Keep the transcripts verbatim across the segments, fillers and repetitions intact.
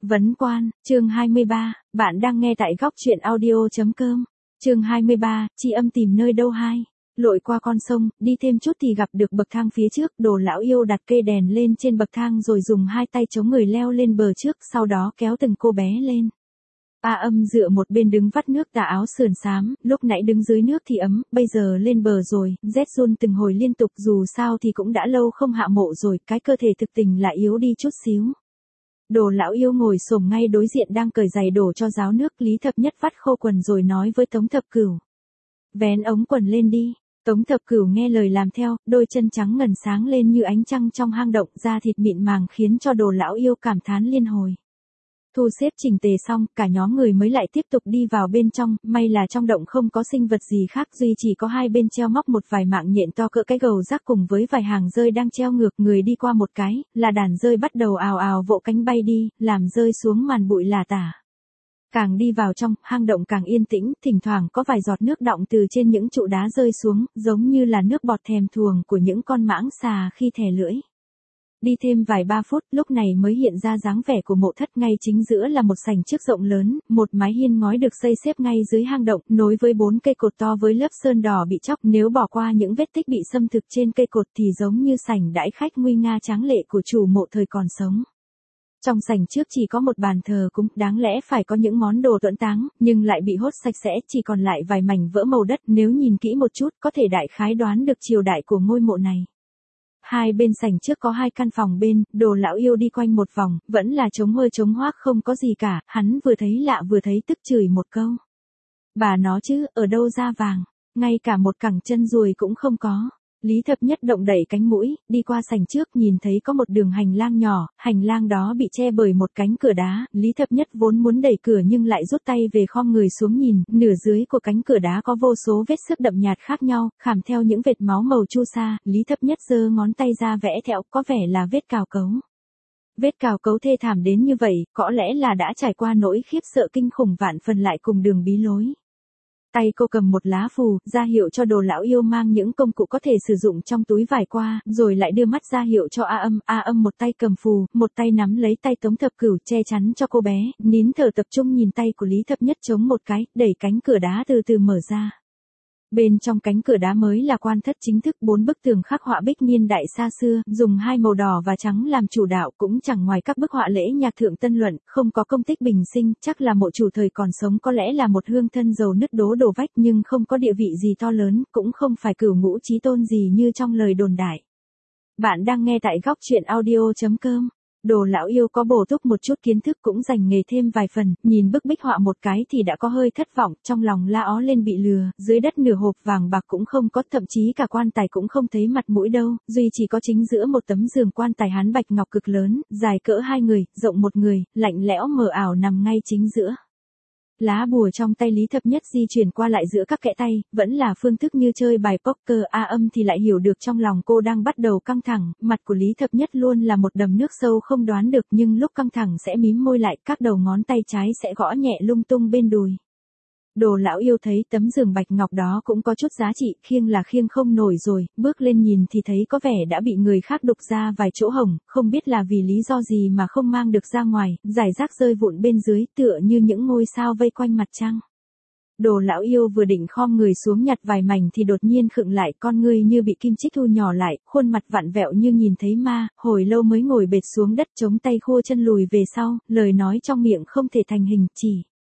Vấn quan, chương hai mươi ba, bạn đang nghe tại góc truyện audio.com. Chương hai mươi ba, chi âm tìm nơi đâu hai. Lội qua con sông, đi thêm chút thì gặp được bậc thang phía trước, Đồ lão yêu đặt cây đèn lên trên bậc thang rồi dùng hai tay chống người leo lên bờ trước, sau đó kéo từng cô bé lên. A Âm dựa một bên đứng vắt nước tà áo sườn xám, lúc nãy đứng dưới nước thì ấm, bây giờ lên bờ rồi, rét run từng hồi liên tục, dù sao thì cũng đã lâu không hạ mộ rồi, cái cơ thể thực tình lại yếu đi chút xíu. Đồ lão yêu ngồi xổm ngay đối diện đang cởi giày đổ cho ráo nước, Lý Thập Nhất vắt khô quần rồi nói với Tống Thập Cửu. Vén ống quần lên đi. Tống Thập Cửu nghe lời làm theo, đôi chân trắng ngần sáng lên như ánh trăng trong hang động, da thịt mịn màng khiến cho Đồ lão yêu cảm thán liên hồi. Thu xếp chỉnh tề xong, cả nhóm người mới lại tiếp tục đi vào bên trong, may là trong động không có sinh vật gì khác, duy chỉ có hai bên treo móc một vài mạng nhện to cỡ cái gầu rác cùng với vài hàng dơi đang treo ngược, người đi qua một cái, là đàn dơi bắt đầu ào ào vỗ cánh bay đi, làm rơi xuống màn bụi lả tả. Càng đi vào trong, hang động càng yên tĩnh, thỉnh thoảng có vài giọt nước đọng từ trên những trụ đá rơi xuống, giống như là nước bọt thèm thuồng của những con mãng xà khi thè lưỡi. Đi thêm vài ba phút, lúc này mới hiện ra dáng vẻ của mộ thất, ngay chính giữa là một sảnh trước rộng lớn, một mái hiên ngói được xây xếp ngay dưới hang động, nối với bốn cây cột to với lớp sơn đỏ bị chóc, nếu bỏ qua những vết tích bị xâm thực trên cây cột thì giống như sảnh đãi khách nguy nga tráng lệ của chủ mộ thời còn sống. Trong sảnh trước chỉ có một bàn thờ cúng, đáng lẽ phải có những món đồ tuẫn táng, nhưng lại bị hốt sạch sẽ, chỉ còn lại vài mảnh vỡ màu đất, nếu nhìn kỹ một chút, có thể đại khái đoán được triều đại của ngôi mộ này. Hai bên sảnh trước có hai căn phòng bên, Đồ lão yêu đi quanh một vòng, vẫn là trống hơi trống hoác không có gì cả, hắn vừa thấy lạ vừa thấy tức chửi một câu. Bà nó chứ, ở đâu ra vàng, ngay cả một cẳng chân ruồi cũng không có. Lý Thập Nhất động đẩy cánh mũi, đi qua sảnh trước nhìn thấy có một đường hành lang nhỏ, hành lang đó bị che bởi một cánh cửa đá, Lý Thập Nhất vốn muốn đẩy cửa nhưng lại rút tay về khom người xuống nhìn, nửa dưới của cánh cửa đá có vô số vết xước đậm nhạt khác nhau, khảm theo những vệt máu màu chu sa, Lý Thập Nhất giơ ngón tay ra vẽ thẹo, có vẻ là vết cào cấu. Vết cào cấu thê thảm đến như vậy, có lẽ là đã trải qua nỗi khiếp sợ kinh khủng vạn phần lại cùng đường bí lối. Tay cô cầm một lá phù, ra hiệu cho Đồ lão yêu mang những công cụ có thể sử dụng trong túi vải qua, rồi lại đưa mắt ra hiệu cho A Âm, A Âm một tay cầm phù, một tay nắm lấy tay Tống Thập Cửu che chắn cho cô bé, nín thở tập trung nhìn tay của Lý Thập Nhất chống một cái, đẩy cánh cửa đá từ từ mở ra. Bên trong cánh cửa đá mới là quan thất chính thức, bốn bức tường khắc họa bích niên đại xa xưa, dùng hai màu đỏ và trắng làm chủ đạo, cũng chẳng ngoài các bức họa lễ nhạc thượng tân luận, không có công tích bình sinh, chắc là mộ chủ thời còn sống, có lẽ là một hương thân giàu nứt đố đổ vách nhưng không có địa vị gì to lớn, cũng không phải cửu ngũ chí tôn gì như trong lời đồn đại. Bạn đang nghe tại góc truyện audio.com. Đồ lão yêu có bổ túc một chút kiến thức cũng dành nghề thêm vài phần, nhìn bức bích họa một cái thì đã có hơi thất vọng, trong lòng la ó lên bị lừa, dưới đất nửa hộp vàng bạc cũng không có, thậm chí cả quan tài cũng không thấy mặt mũi đâu, duy chỉ có chính giữa một tấm giường quan tài hán bạch ngọc cực lớn, dài cỡ hai người, rộng một người, lạnh lẽo mờ ảo nằm ngay chính giữa. Lá bùa trong tay Lý Thập Nhất di chuyển qua lại giữa các kẽ tay, vẫn là phương thức như chơi bài poker. A Âm thì lại hiểu được trong lòng cô đang bắt đầu căng thẳng, mặt của Lý Thập Nhất luôn là một đầm nước sâu không đoán được, nhưng lúc căng thẳng sẽ mím môi lại, các đầu ngón tay trái sẽ gõ nhẹ lung tung bên đùi. Đồ lão yêu thấy tấm giường bạch ngọc đó cũng có chút giá trị, khiêng là khiêng không nổi rồi, bước lên nhìn thì thấy có vẻ đã bị người khác đục ra vài chỗ hổng, không biết là vì lý do gì mà không mang được ra ngoài, rải rác rơi vụn bên dưới, tựa như những ngôi sao vây quanh mặt trăng. Đồ lão yêu vừa định khom người xuống nhặt vài mảnh thì đột nhiên khựng lại, con ngươi như bị kim chích thu nhỏ lại, khuôn mặt vặn vẹo như nhìn thấy ma, hồi lâu mới ngồi bệt xuống đất chống tay khua chân lùi về sau, lời nói trong miệng không thể thành hình, chỉ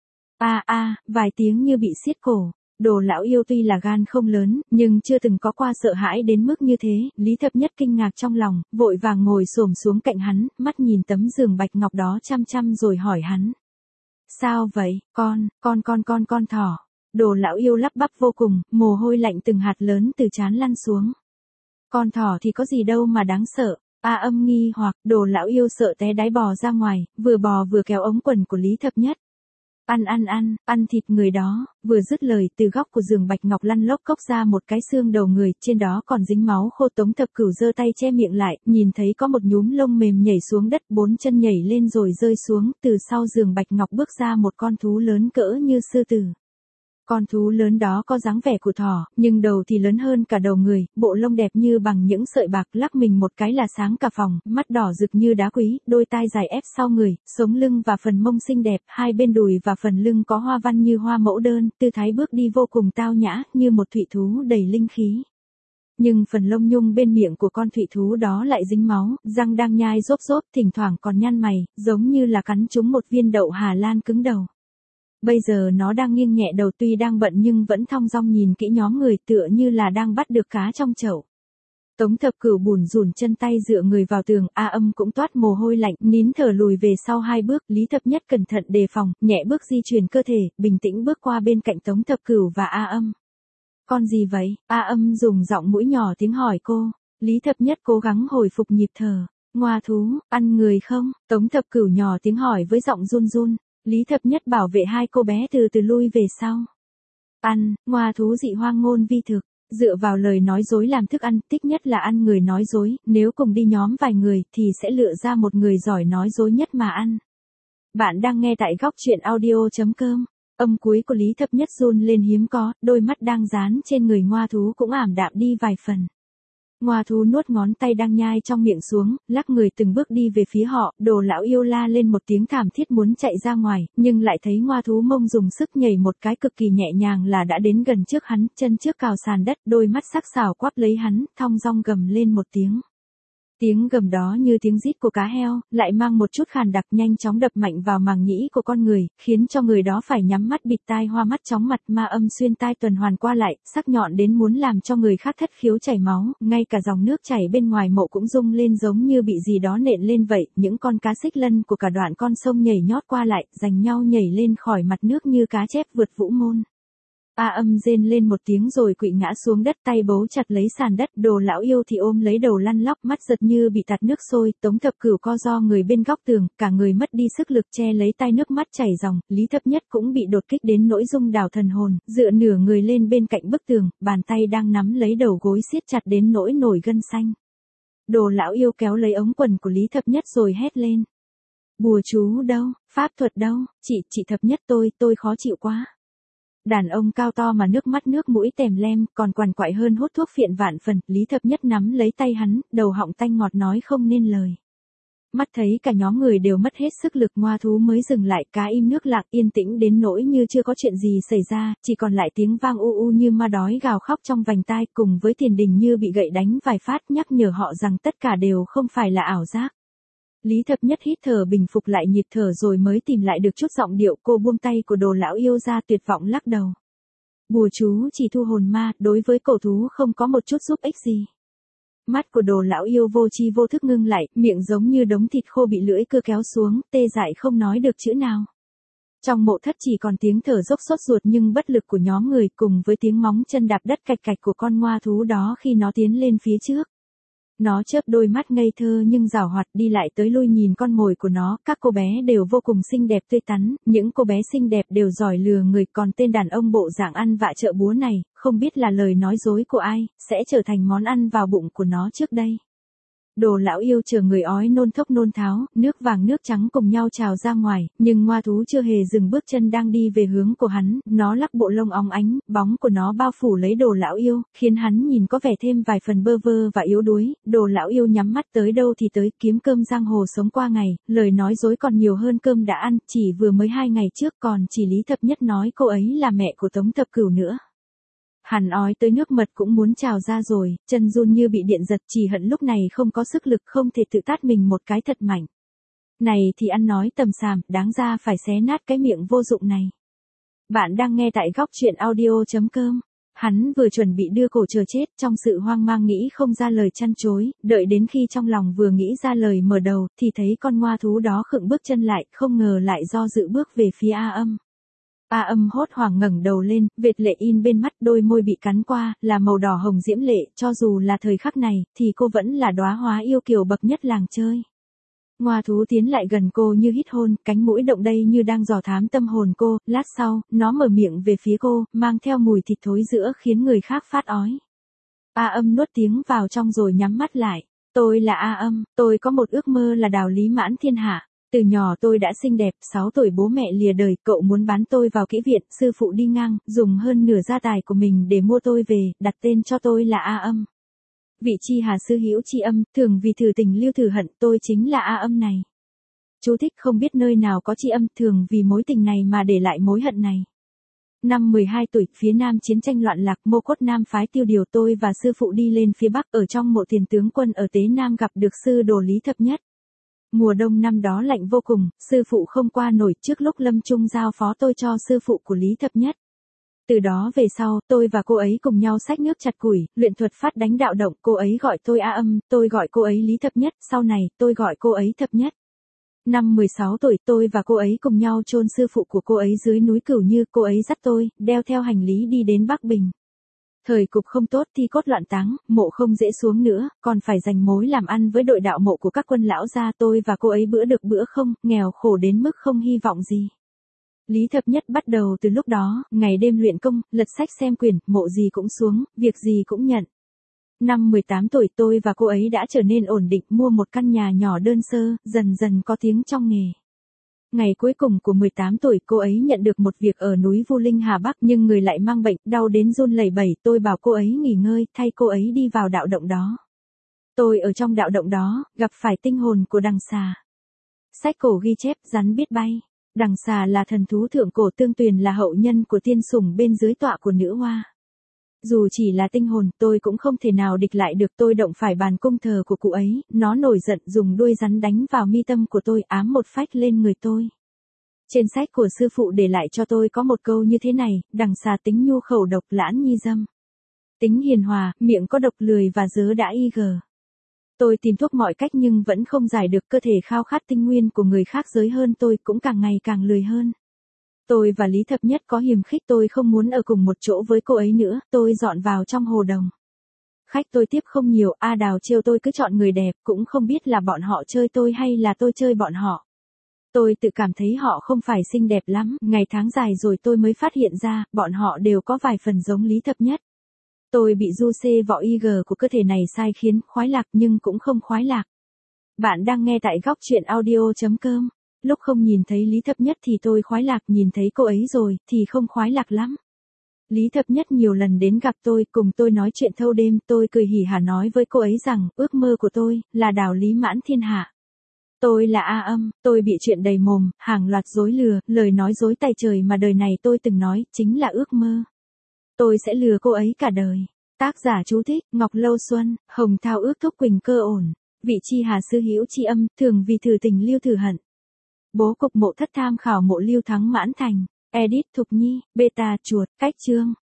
a a, vài tiếng như bị siết cổ. Đồ lão yêu tuy là gan không lớn, nhưng chưa từng có qua sợ hãi đến mức như thế, Lý Thập Nhất kinh ngạc trong lòng, vội vàng ngồi xổm xuống cạnh hắn, mắt nhìn tấm giường bạch ngọc đó chăm chăm rồi hỏi hắn. Sao vậy, con, con con con con thỏ. Đồ lão yêu lắp bắp vô cùng, mồ hôi lạnh từng hạt lớn từ trán lăn xuống. Con thỏ thì có gì đâu mà đáng sợ. A Âm nghi hoặc, Đồ lão yêu sợ té đáy bò ra ngoài, vừa bò vừa kéo ống quần của Lý Thập Nhất. Ăn ăn ăn, ăn thịt người đó, vừa dứt lời từ góc của giường bạch ngọc lăn lốc cốc ra một cái xương đầu người, trên đó còn dính máu khô. Tống Thập Cửu giơ tay che miệng lại, nhìn thấy có một nhúm lông mềm nhảy xuống đất, bốn chân nhảy lên rồi rơi xuống, từ sau giường bạch ngọc bước ra một con thú lớn cỡ như sư tử. Con thú lớn đó có dáng vẻ của thỏ, nhưng đầu thì lớn hơn cả đầu người, bộ lông đẹp như bằng những sợi bạc, lắc mình một cái là sáng cả phòng, mắt đỏ rực như đá quý, đôi tai dài ép sau người, sống lưng và phần mông xinh đẹp, hai bên đùi và phần lưng có hoa văn như hoa mẫu đơn, tư thái bước đi vô cùng tao nhã, như một thụy thú đầy linh khí. Nhưng phần lông nhung bên miệng của con thụy thú đó lại dính máu, răng đang nhai rốp rốp, thỉnh thoảng còn nhăn mày, giống như là cắn trúng một viên đậu Hà Lan cứng đầu. Bây giờ nó đang nghiêng nhẹ đầu, tuy đang bận nhưng vẫn thong dong nhìn kỹ nhóm người, tựa như là đang bắt được cá trong chậu. Tống Thập Cửu bủn rủn chân tay dựa người vào tường, A Âm cũng toát mồ hôi lạnh, nín thở lùi về sau hai bước, Lý Thập Nhất cẩn thận đề phòng, nhẹ bước di chuyển cơ thể, bình tĩnh bước qua bên cạnh Tống Thập Cửu và A Âm. Con gì vậy? A Âm dùng giọng mũi nhỏ tiếng hỏi cô. Lý Thập Nhất cố gắng hồi phục nhịp thở. Ngoa thú, ăn người không? Tống Thập Cửu nhỏ tiếng hỏi với giọng run run. Lý Thập Nhất bảo vệ hai cô bé từ từ lui về sau. Ăn, ngoa thú dị hoang ngôn vi thực, dựa vào lời nói dối làm thức ăn, thích nhất là ăn người nói dối, nếu cùng đi nhóm vài người thì sẽ lựa ra một người giỏi nói dối nhất mà ăn. Bạn đang nghe tại góc truyện audio chấm com. Âm cuối của Lý Thập Nhất run lên hiếm có, đôi mắt đang dán trên người ngoa thú cũng ảm đạm đi vài phần. Ngoa thú nuốt ngón tay đang nhai trong miệng xuống, lắc người từng bước đi về phía họ, Đồ Lão Yêu la lên một tiếng thảm thiết muốn chạy ra ngoài, nhưng lại thấy ngoa thú mông dùng sức nhảy một cái cực kỳ nhẹ nhàng là đã đến gần trước hắn, chân trước cào sàn đất, đôi mắt sắc sảo quắp lấy hắn, thong dong gầm lên một tiếng. Tiếng gầm đó như tiếng rít của cá heo, lại mang một chút khàn đặc, nhanh chóng đập mạnh vào màng nhĩ của con người, khiến cho người đó phải nhắm mắt bịt tai, hoa mắt chóng mặt, ma âm xuyên tai tuần hoàn qua lại, sắc nhọn đến muốn làm cho người khác thất khiếu chảy máu, ngay cả dòng nước chảy bên ngoài mộ cũng rung lên giống như bị gì đó nện lên vậy, những con cá xích lân của cả đoạn con sông nhảy nhót qua lại, giành nhau nhảy lên khỏi mặt nước như cá chép vượt vũ môn. A Âm rên lên một tiếng rồi quỵ ngã xuống đất, tay bấu chặt lấy sàn đất, Đồ Lão Yêu thì ôm lấy đầu lăn lóc, mắt giật như bị tạt nước sôi, Tống Thập Cửu co ro người bên góc tường, cả người mất đi sức lực che lấy tay, nước mắt chảy ròng, Lý Thập Nhất cũng bị đột kích đến nỗi rung đảo thần hồn, dựa nửa người lên bên cạnh bức tường, bàn tay đang nắm lấy đầu gối siết chặt đến nỗi nổi gân xanh. Đồ Lão Yêu kéo lấy ống quần của Lý Thập Nhất rồi hét lên. Bùa chú đâu, pháp thuật đâu, chị, chị Thập Nhất tôi, tôi khó chịu quá. Đàn ông cao to mà nước mắt nước mũi tèm lem, còn quằn quại hơn hút thuốc phiện vạn phần, Lý Thập Nhất nắm lấy tay hắn, đầu họng tanh ngọt nói không nên lời. Mắt thấy cả nhóm người đều mất hết sức lực, ngoa thú mới dừng lại, cá im nước lặng, yên tĩnh đến nỗi như chưa có chuyện gì xảy ra, chỉ còn lại tiếng vang u u như ma đói gào khóc trong vành tai, cùng với tiền đình như bị gậy đánh vài phát, nhắc nhở họ rằng tất cả đều không phải là ảo giác. Lý Thập Nhất hít thở bình phục lại nhịp thở rồi mới tìm lại được chút giọng điệu, cô buông tay của Đồ Lão Yêu ra, tuyệt vọng lắc đầu. Bùa chú chỉ thu hồn ma, đối với cổ thú không có một chút giúp ích gì. Mắt của Đồ Lão Yêu vô tri vô thức ngưng lại, miệng giống như đống thịt khô bị lưỡi cưa kéo xuống, tê dại không nói được chữ nào. Trong mộ thất chỉ còn tiếng thở dốc sốt ruột nhưng bất lực của nhóm người, cùng với tiếng móng chân đạp đất cạch cạch của con ngoa thú đó khi nó tiến lên phía trước. Nó chớp đôi mắt ngây thơ nhưng giảo hoạt, đi lại tới lui nhìn con mồi của nó, các cô bé đều vô cùng xinh đẹp tươi tắn, những cô bé xinh đẹp đều giỏi lừa người, còn tên đàn ông bộ dạng ăn vạ chợ búa này, không biết là lời nói dối của ai, sẽ trở thành món ăn vào bụng của nó trước đây. Đồ Lão Yêu chờ người ói nôn thốc nôn tháo, nước vàng nước trắng cùng nhau trào ra ngoài, nhưng ngoa thú chưa hề dừng bước chân đang đi về hướng của hắn, nó lắc bộ lông óng ánh, bóng của nó bao phủ lấy Đồ Lão Yêu, khiến hắn nhìn có vẻ thêm vài phần bơ vơ và yếu đuối. Đồ Lão Yêu nhắm mắt tới đâu thì tới, kiếm cơm giang hồ sống qua ngày, lời nói dối còn nhiều hơn cơm đã ăn, chỉ vừa mới hai ngày trước còn chỉ Lý Thập Nhất nói cô ấy là mẹ của Tống Thập Cửu nữa. Hắn ói tới nước mật cũng muốn trào ra rồi, chân run như bị điện giật, chỉ hận lúc này không có sức lực, không thể tự tát mình một cái thật mạnh. Này thì ăn nói tầm xàm, đáng ra phải xé nát cái miệng vô dụng này. Bạn đang nghe tại góc truyện audio chấm com. Hắn vừa chuẩn bị đưa cổ chờ chết, trong sự hoang mang nghĩ không ra lời chăn chối, đợi đến khi trong lòng vừa nghĩ ra lời mở đầu, thì thấy con ngoa thú đó khựng bước chân lại, không ngờ lại do dự bước về phía A Âm. A Âm hốt hoảng ngẩng đầu lên, vệt lệ in bên mắt, đôi môi bị cắn qua, là màu đỏ hồng diễm lệ, cho dù là thời khắc này, thì cô vẫn là đóa hoa yêu kiều bậc nhất làng chơi. Ngoa thú tiến lại gần cô như hít hôn, cánh mũi động đây như đang dò thám tâm hồn cô, lát sau, nó mở miệng về phía cô, mang theo mùi thịt thối rữa khiến người khác phát ói. A Âm nuốt tiếng vào trong rồi nhắm mắt lại. Tôi là A Âm, tôi có một ước mơ là đào lý mãn thiên hạ. Từ nhỏ tôi đã xinh đẹp, sáu tuổi bố mẹ lìa đời, cậu muốn bán tôi vào kỹ viện, sư phụ đi ngang, dùng hơn nửa gia tài của mình để mua tôi về, đặt tên cho tôi là A Âm. Vị chi hà sư hữu chi âm, thường vì thử tình lưu thử hận, tôi chính là A Âm này. Chú thích không biết nơi nào có chi âm, thường vì mối tình này mà để lại mối hận này. Năm mười hai tuổi, phía Nam chiến tranh loạn lạc, Mô Cốt Nam phái tiêu điều tôi và sư phụ đi lên phía Bắc, ở trong mộ tiền tướng quân ở Tế Nam gặp được sư đồ Lý Thập Nhất. Mùa đông năm đó lạnh vô cùng, sư phụ không qua nổi, trước lúc lâm chung giao phó tôi cho sư phụ của Lý Thập Nhất. Từ đó về sau, tôi và cô ấy cùng nhau xách nước chặt củi, luyện thuật phát đánh đạo động, cô ấy gọi tôi A Âm, tôi gọi cô ấy Lý Thập Nhất, sau này, tôi gọi cô ấy Thập Nhất. Năm mười sáu tuổi, tôi và cô ấy cùng nhau chôn sư phụ của cô ấy dưới núi Cửu Như, cô ấy dắt tôi, đeo theo hành lý đi đến Bắc Bình. Thời cục không tốt, thi cốt loạn táng, mộ không dễ xuống nữa, còn phải giành mối làm ăn với đội đạo mộ của các quân lão gia, tôi và cô ấy bữa được bữa không, nghèo khổ đến mức không hy vọng gì. Lý Thập Nhất bắt đầu từ lúc đó, ngày đêm luyện công, lật sách xem quyển, mộ gì cũng xuống, việc gì cũng nhận. Năm mười tám tuổi tôi và cô ấy đã trở nên ổn định, mua một căn nhà nhỏ đơn sơ, dần dần có tiếng trong nghề. Ngày cuối cùng của mười tám tuổi cô ấy nhận được một việc ở núi Vu Linh Hà Bắc, nhưng người lại mang bệnh, đau đến run lẩy bẩy, tôi bảo cô ấy nghỉ ngơi, thay cô ấy đi vào đạo động đó. Tôi ở trong đạo động đó, gặp phải tinh hồn của đằng xà. Sách cổ ghi chép, rắn biết bay. Đằng xà là thần thú thượng cổ, Tương Tuyền là hậu nhân của tiên sủng bên dưới tọa của nữ hoa. Dù chỉ là tinh hồn, tôi cũng không thể nào địch lại được, tôi động phải bàn cung thờ của cụ ấy, nó nổi giận dùng đuôi rắn đánh vào mi tâm của tôi, ám một phách lên người tôi. Trên sách của sư phụ để lại cho tôi có một câu như thế này, đằng xà tính nhu khẩu độc lãn nhi dâm. Tính hiền hòa, miệng có độc lười và dớ đã y gờ. Tôi tìm thuốc mọi cách nhưng vẫn không giải được, cơ thể khao khát tinh nguyên của người khác giới hơn tôi cũng càng ngày càng lười hơn. Tôi và Lý Thập Nhất có hiềm khích, tôi không muốn ở cùng một chỗ với cô ấy nữa, tôi dọn vào trong hồ đồng. Khách tôi tiếp không nhiều, A Đào trêu tôi cứ chọn người đẹp, cũng không biết là bọn họ chơi tôi hay là tôi chơi bọn họ. Tôi tự cảm thấy họ không phải xinh đẹp lắm, ngày tháng dài rồi tôi mới phát hiện ra, bọn họ đều có vài phần giống Lý Thập Nhất. Tôi bị du xê võ y gờ của cơ thể này sai khiến, khoái lạc nhưng cũng không khoái lạc. Bạn đang nghe tại góc truyện audio chấm com. Lúc không nhìn thấy Lý Thập Nhất thì tôi khoái lạc, nhìn thấy cô ấy rồi, thì không khoái lạc lắm. Lý Thập Nhất nhiều lần đến gặp tôi, cùng tôi nói chuyện thâu đêm, tôi cười hỉ hả nói với cô ấy rằng, ước mơ của tôi, là đào lý mãn thiên hạ. Tôi là A Âm, tôi bị chuyện đầy mồm, hàng loạt dối lừa, lời nói dối tày trời mà đời này tôi từng nói, chính là ước mơ. Tôi sẽ lừa cô ấy cả đời. Tác giả chú thích, Ngọc Lâu Xuân, Hồng Thao ước thúc Quỳnh Cơ ổn. Vị chi hà sư hữu chi âm, thường vì thử tình lưu thử hận. Bố cục mộ thất tham khảo mộ Lưu Thắng Mãn Thành. Edit Thục Nhi, Beta chuột, cách chương.